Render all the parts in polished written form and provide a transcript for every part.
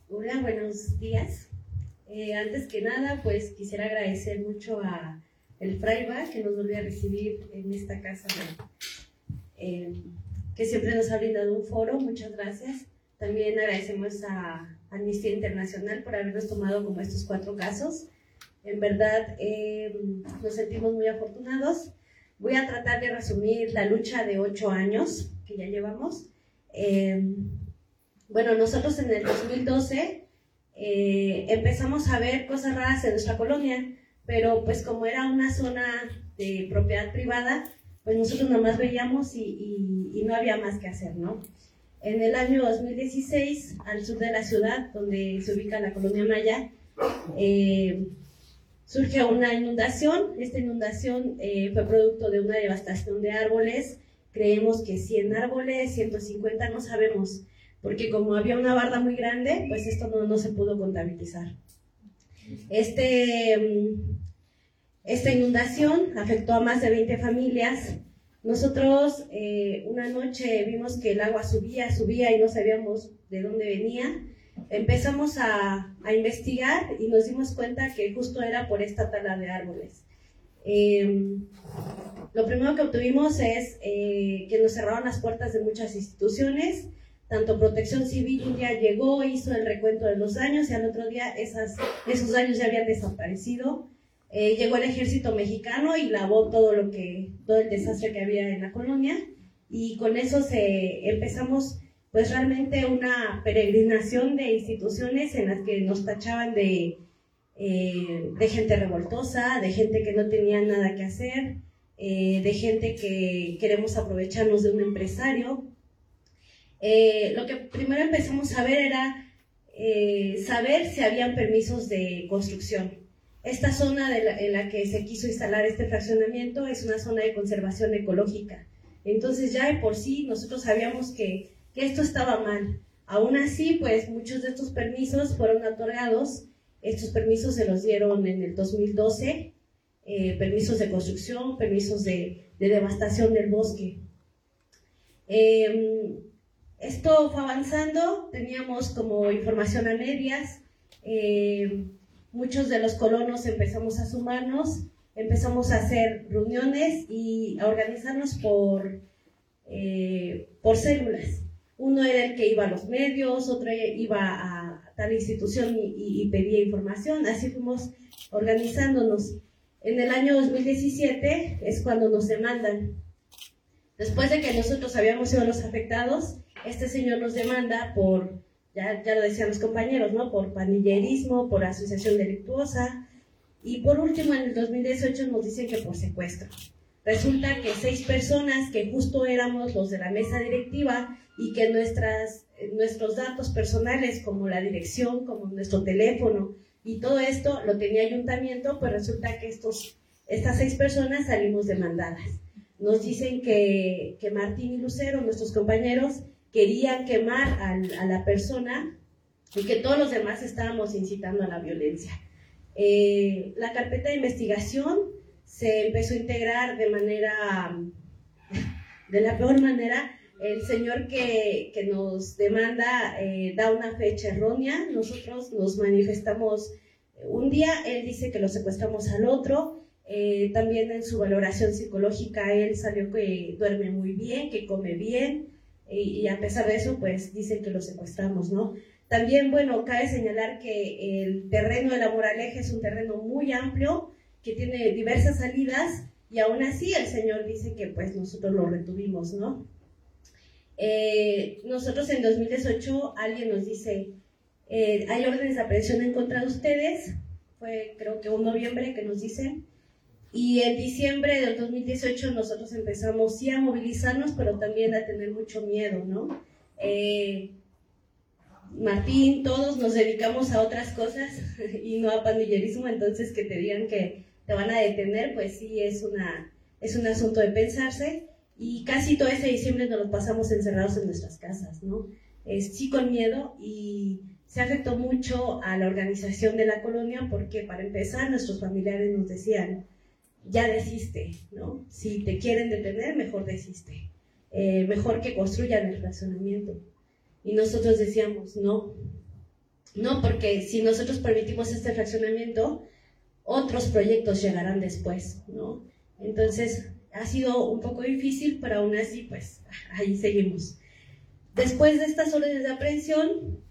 Hola, buenos días. Antes que nada, pues quisiera agradecer mucho a el Fraiba que nos volvió a recibir en esta casa, que siempre nos ha brindado un foro. Muchas gracias. También agradecemos a Amnistía Internacional por habernos tomado como estos 4 casos. En verdad, nos sentimos muy afortunados. Voy a tratar de resumir la lucha de 8 años que ya llevamos. Bueno, nosotros en el 2012 empezamos a ver cosas raras en nuestra colonia, pero pues como era una zona de propiedad privada, pues nosotros nomás veíamos y no había más que hacer, ¿no? En el año 2016, al sur de la ciudad, donde se ubica la colonia Maya, surge una inundación. Esta inundación fue producto de una devastación de árboles. Creemos que 100 árboles, 150, no sabemos, porque como había una barda muy grande, pues esto no se pudo contabilizar. Esta inundación afectó a más de 20 familias. Nosotros una noche vimos que el agua subía y no sabíamos de dónde venía. Empezamos a investigar y nos dimos cuenta que justo era por esta tala de árboles. Lo primero que obtuvimos es que nos cerraron las puertas de muchas instituciones. Tanto Protección Civil un día llegó, hizo el recuento de los daños y al otro día esos daños ya habían desaparecido. Llegó el Ejército Mexicano y lavó todo el desastre que había en la colonia, y con eso empezamos pues realmente una peregrinación de instituciones en las que nos tachaban de gente revoltosa, de gente que no tenía nada que hacer, de gente que queremos aprovecharnos de un empresario. Lo que primero empezamos a ver era saber si habían permisos de construcción. Esta zona en la que se quiso instalar este fraccionamiento es una zona de conservación ecológica. Entonces ya de por sí nosotros sabíamos que esto estaba mal. Aún así, pues muchos de estos permisos fueron otorgados. Estos permisos se los dieron en el 2012, permisos de construcción, permisos de devastación del bosque. Esto fue avanzando, teníamos como información a medias. Muchos de los colonos empezamos a sumarnos, empezamos a hacer reuniones y a organizarnos por células. Uno era el que iba a los medios, otro iba a tal institución y pedía información. Así fuimos organizándonos. En el año 2017 es cuando nos demandan. Después de que nosotros habíamos sido los afectados, este señor nos demanda por, ya lo decían los compañeros, ¿no?, por pandillerismo, por asociación delictuosa, y por último en el 2018 nos dicen que por secuestro. Resulta que 6 personas que justo éramos los de la mesa directiva y que nuestros datos personales, como la dirección, como nuestro teléfono y todo esto lo tenía ayuntamiento, pues resulta que estas 6 personas salimos demandadas. Nos dicen que Martín y Lucero, nuestros compañeros, querían quemar a la persona y que todos los demás estábamos incitando a la violencia. La carpeta de investigación se empezó a integrar de la peor manera. El señor que nos demanda da una fecha errónea. Nosotros nos manifestamos un día, él dice que lo secuestramos al otro. También en su valoración psicológica él salió que duerme muy bien, que come bien, y a pesar de eso pues dicen que lo secuestramos, ¿no? También, bueno, cabe señalar que el terreno de La Moraleja es un terreno muy amplio que tiene diversas salidas, y aún así el señor dice que pues nosotros lo retuvimos, ¿no? Nosotros en 2018 alguien nos dice, hay órdenes de aprehensión en contra de ustedes. Fue creo que un noviembre que nos dicen, y en diciembre del 2018 nosotros empezamos sí a movilizarnos, pero también a tener mucho miedo, ¿no? Martín, todos nos dedicamos a otras cosas y no a pandillerismo. Entonces que te digan que te van a detener, pues sí es un asunto de pensarse, y casi todo ese diciembre nos lo pasamos encerrados en nuestras casas, ¿no? Sí, con miedo, y se afectó mucho a la organización de la colonia porque, para empezar, nuestros familiares nos decían, ya desiste, ¿no? Si te quieren detener, mejor desiste, mejor que construyan el fraccionamiento. Y nosotros decíamos, no, ¿no? Porque si nosotros permitimos este fraccionamiento, otros proyectos llegarán después, ¿no? Entonces, ha sido un poco difícil, pero aún así, pues, ahí seguimos. Después de estas órdenes de aprehensión,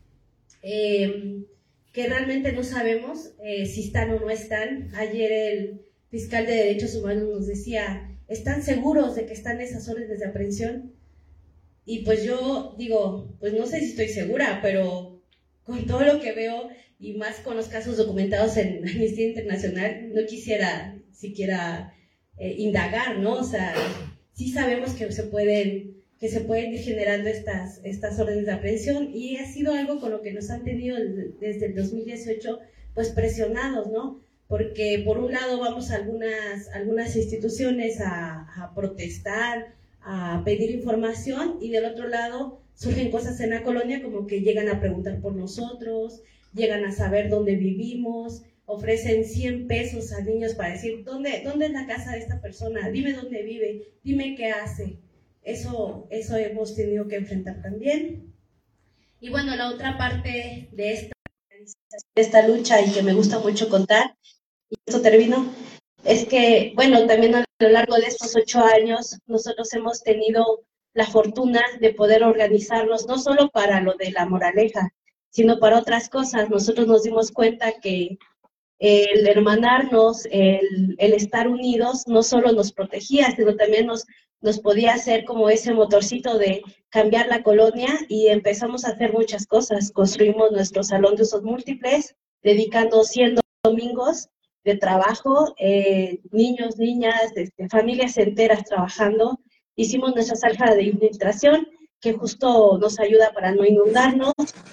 que realmente no sabemos si están o no están. Ayer el fiscal de Derechos Humanos nos decía, ¿están seguros de que están esas órdenes de aprehensión? Y pues yo digo, pues no sé si estoy segura, pero con todo lo que veo y más con los casos documentados en Amnistía Internacional, no quisiera siquiera indagar, ¿no? O sea, sí sabemos que se pueden ir generando estas órdenes de aprehensión, y ha sido algo con lo que nos han tenido desde el 2018 pues presionados, ¿no? Porque por un lado vamos a algunas instituciones a protestar, a pedir información, y del otro lado surgen cosas en la colonia como que llegan a preguntar por nosotros, llegan a saber dónde vivimos, ofrecen 100 pesos a niños para decir, ¿dónde es la casa de esta persona? Dime dónde vive, dime qué hace. Eso hemos tenido que enfrentar también. Y bueno, la otra parte de esta lucha, y que me gusta mucho contar, y esto termino, es que, bueno, también a lo largo de estos 8 años, nosotros hemos tenido la fortuna de poder organizarnos, no solo para lo de la moraleja, sino para otras cosas. Nosotros nos dimos cuenta que el hermanarnos, el estar unidos, no solo nos protegía, sino también nos podía hacer como ese motorcito de cambiar la colonia, y empezamos a hacer muchas cosas. Construimos nuestro salón de usos múltiples, dedicando 100 domingos de trabajo, niños, niñas, familias enteras trabajando. Hicimos nuestra zanja de infiltración, que justo nos ayuda para no inundarnos.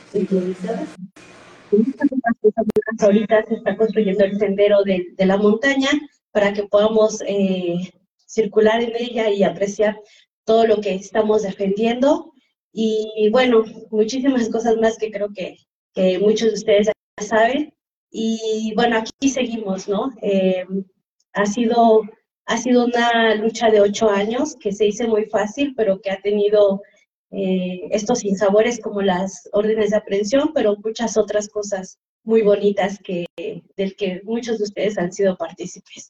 Ahorita se está construyendo el sendero de la montaña para que podamos circular en ella y apreciar todo lo que estamos defendiendo. Y bueno, muchísimas cosas más que creo que muchos de ustedes ya saben. Y bueno, aquí seguimos, ¿no? Ha sido una lucha de 8 años que se hizo muy fácil, pero que ha tenido estos sinsabores como las órdenes de aprehensión, pero muchas otras cosas muy bonitas del que muchos de ustedes han sido partícipes.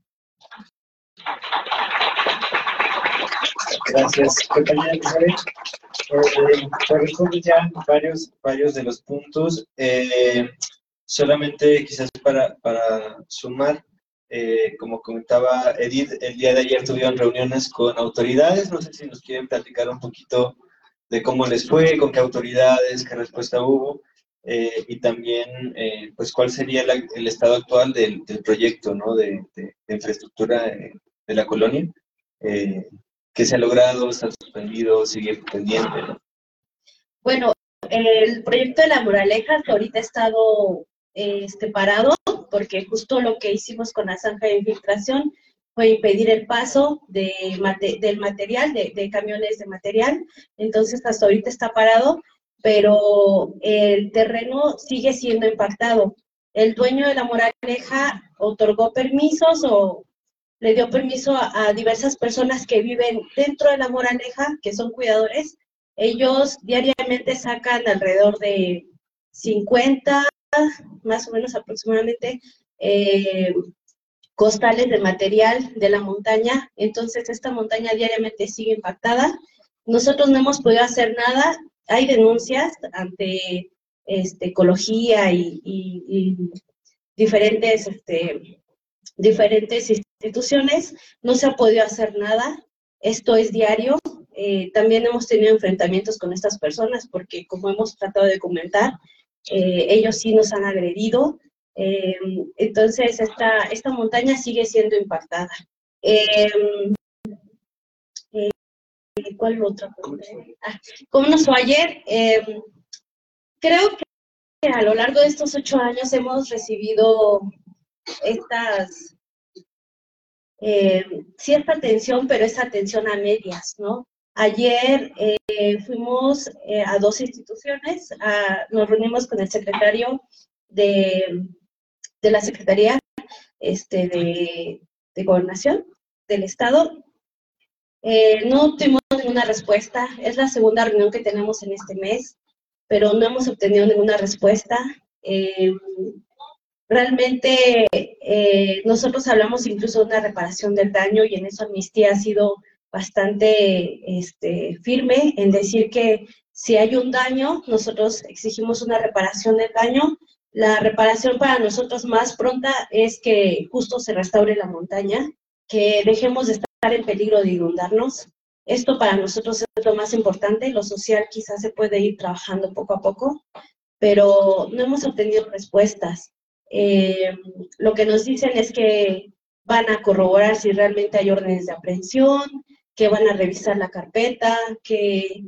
Gracias, compañera Elizabeth. Recuerdo ya varios de los puntos. Solamente quizás para sumar, como comentaba Edith, el día de ayer tuvieron reuniones con autoridades. No sé si nos quieren platicar un poquito de cómo les fue, con qué autoridades, qué respuesta hubo, y también pues cuál sería el estado actual del proyecto, ¿no? de infraestructura de la colonia. ¿Qué se ha logrado? ¿Está suspendido? ¿Sigue pendiente? Bueno, el proyecto de la moraleja que ahorita ha estado parado, porque justo lo que hicimos con la zanja de infiltración fue impedir el paso del material, de camiones de material. Entonces hasta ahorita está parado, pero el terreno sigue siendo impactado. El dueño de la moraleja otorgó permisos o le dio permiso a diversas personas que viven dentro de la moraleja, que son cuidadores. Ellos diariamente sacan alrededor de 50, más o menos aproximadamente, costales de material de la montaña. Entonces esta montaña diariamente sigue impactada. Nosotros no hemos podido hacer nada. Hay denuncias ante ecología y diferentes instituciones. No se ha podido hacer nada. Esto es diario. También hemos tenido enfrentamientos con estas personas porque, como hemos tratado de comentar, ellos sí nos han agredido. Entonces esta montaña sigue siendo impactada. ¿Cuál otra? ¿Cómo nos fue ayer? Creo que a lo largo de estos 8 años hemos recibido cierta atención, pero es atención a medias, ¿no? Ayer fuimos a 2 instituciones, nos reunimos con el secretario de la Secretaría de Gobernación del Estado. No tuvimos ninguna respuesta. Es la segunda reunión que tenemos en este mes. pero no hemos obtenido ninguna respuesta. Realmente nosotros hablamos incluso de una reparación del daño y en eso Amnistía ha sido bastante firme en decir que si hay un daño, nosotros exigimos una reparación del daño. La reparación para nosotros más pronta es que justo se restaure la montaña, que dejemos de estar en peligro de inundarnos. Esto para nosotros es lo más importante. Lo social quizás se puede ir trabajando poco a poco, pero no hemos obtenido respuestas. Lo que nos dicen es que van a corroborar si realmente hay órdenes de aprehensión, que van a revisar la carpeta, que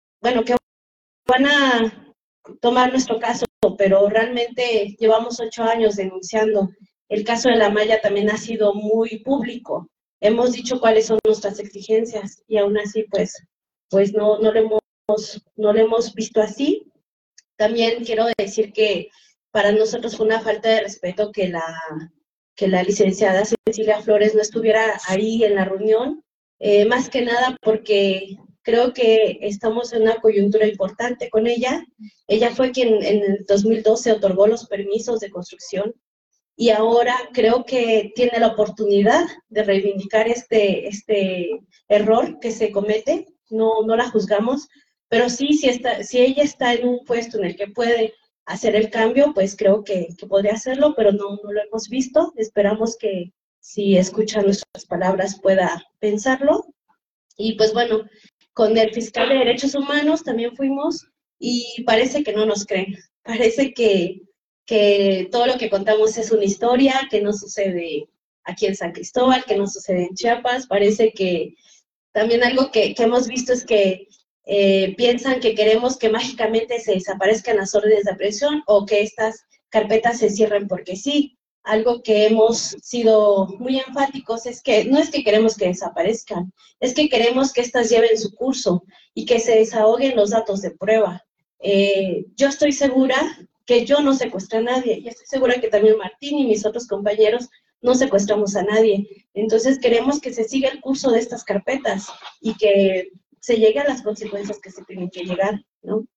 van a tomar nuestro caso, pero realmente llevamos 8 años denunciando. El caso de la malla también ha sido muy público. Hemos dicho cuáles son nuestras exigencias y aún así pues no lo hemos visto así. También quiero decir que para nosotros fue una falta de respeto que la licenciada Cecilia Flores no estuviera ahí en la reunión, más que nada porque creo que estamos en una coyuntura importante con ella. Ella fue quien en el 2012 otorgó los permisos de construcción y ahora creo que tiene la oportunidad de reivindicar este error que se comete. No la juzgamos, pero sí, si ella está en un puesto en el que puede hacer el cambio, pues creo que podría hacerlo, pero no lo hemos visto. Esperamos que si escucha nuestras palabras pueda pensarlo. Y pues bueno, con el fiscal de Derechos Humanos también fuimos y parece que no nos creen. Parece que todo lo que contamos es una historia, que no sucede aquí en San Cristóbal, que no sucede en Chiapas. Parece que también algo que hemos visto es que piensan que queremos que mágicamente se desaparezcan las órdenes de aprehensión o que estas carpetas se cierren porque sí. Algo que hemos sido muy enfáticos es que no es que queremos que desaparezcan, es que queremos que estas lleven su curso y que se desahoguen los datos de prueba. Yo estoy segura que yo no secuestré a nadie y estoy segura que también Martín y mis otros compañeros no secuestramos a nadie. Entonces queremos que se siga el curso de estas carpetas y que se llegue a las consecuencias que se tienen que llegar, ¿no?